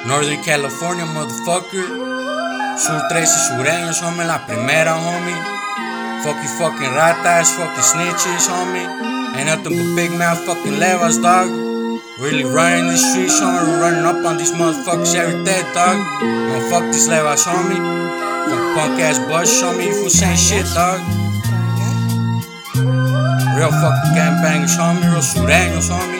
Northern California, motherfucker. Sur 13 sureños, homie, la primera, homie. Fucking ratas, fucking snitches, homie. Ain't nothing but big mouth fucking levas, dog. Really running the streets, homie. We're running up on these motherfuckers every day, dog. Gonna fuck these levas, homie. Fuck punk ass buzz, homie. You fool saying shit, dog. Real fucking gangbangers, homie. Real sureños, homie.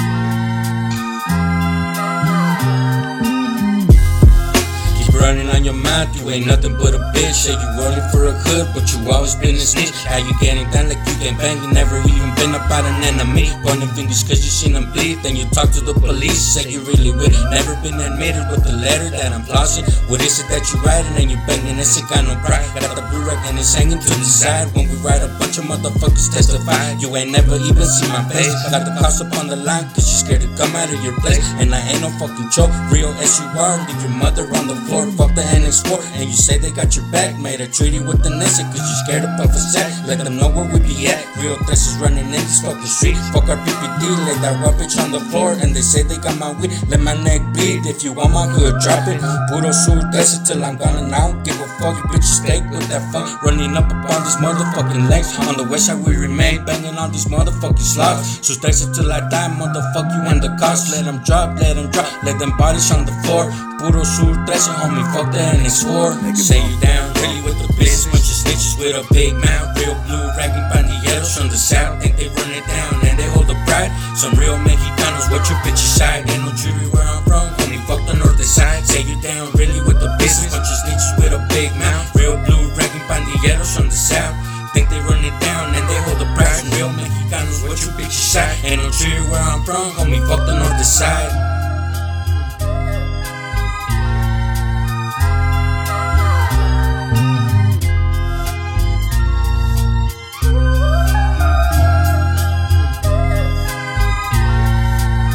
Running on your mouth, you ain't nothing but a bitch. Say you running for a hood, but you always been a snitch. How you getting down like you can bang? You never even been about an enemy. Pointing fingers cause you seen them bleed. Then you talk to the police, say you really with it. Never been admitted with the letter that I'm flossing. What is it that you writing and you banging? It's got no pride. Got the blue rag and it's hanging to the side. When we ride a bunch of motherfuckers testify. You ain't never even seen my face. Got the cops up on the line cause you scared to come out of your place. And I ain't no fucking joke. Real as you are, leave your mother on the floor. Fuck the NX4, and you say they got your back. Made a treaty with the Nessa, cause you scared to puff a sack. Let them know where we be at. Real threats is running in this fucking street. Fuck our PPD, lay that rubbish on the floor. And they say they got my weed, let my neck bleed. If you want my hood, drop it. Puro sur 13 till I'm gone and I don't give a fuck. You bitches stay with that funk. Running up upon these motherfucking legs. On the west side we remain, banging on these motherfucking slugs. Sur 13 till I die, motherfuck you and the cops. Let them drop, let them bodies on the floor. Puro sur 13, homie, fuck the NX4. Say you down really with the business. Bunch of snitches with a big mouth. Real blue ragging bandilleros from the south. Think they run it down and they hold the pride. Some real Mexicanos, what your bitches side. Ain't no jury where I'm from, homie, fuck the north side. Say you down really with the business. Bunch of snitches with a big mouth. Real blue ragging bandilleros from the south. Think they run it down and they hold the pride. Some real Mexicanos, what your bitches side. Ain't no jury where I'm from, homie, fuck the north side.